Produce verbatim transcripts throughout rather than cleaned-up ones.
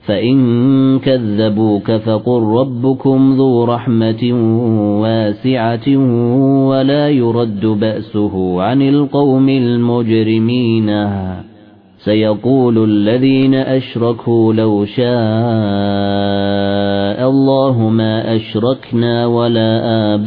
فإن كذبوك فقل ربكم ذو رحمة واسعة ولا يرد بأسه عن القوم المجرمين سيقول الذين أشركوا لو شاء الله ما أشركنا ولا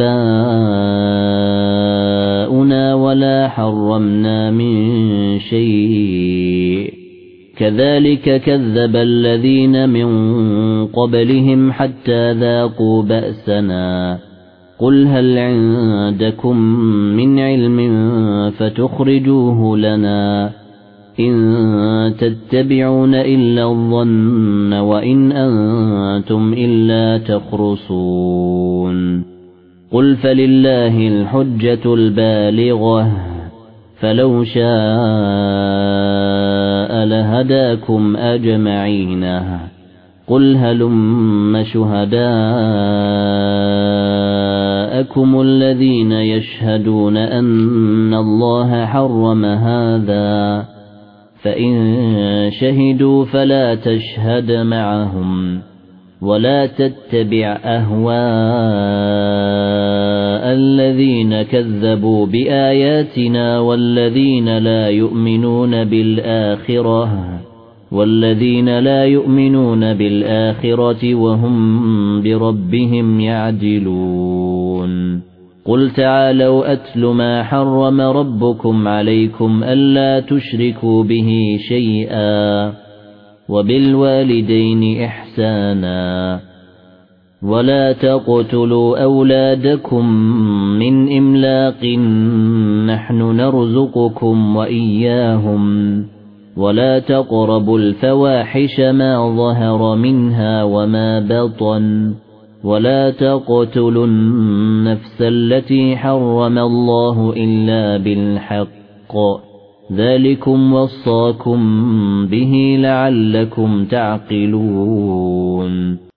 آباؤنا ولا حرمنا من شيء كذلك كذب الذين من قبلهم حتى ذاقوا بأسنا قل هل عندكم من علم فتخرجوه لنا إن تتبعون إلا الظن وإن أنتم إلا تخرصون قل فلله الحجة البالغة فلو شاء لهداكم أجمعين قل هلم شهداءكم الذين يشهدون أن الله حرم هذا فإن شهدوا فلا تشهد معهم ولا تتبع أهواء الذين كذبوا بآياتنا والذين لا يؤمنون بالآخرة والذين لا يؤمنون بالآخرة وهم بربهم يعدلون قل تعالوا أتل ما حرم ربكم عليكم ألا تشركوا به شيئا وبالوالدين إحسانا ولا تقتلوا أولادكم من إملاق نحن نرزقكم وإياهم ولا تقربوا الفواحش ما ظهر منها وما بطن ولا تقتلوا النفس التي حرم الله إلا بالحق ذلكم وصاكم به لعلكم تعقلون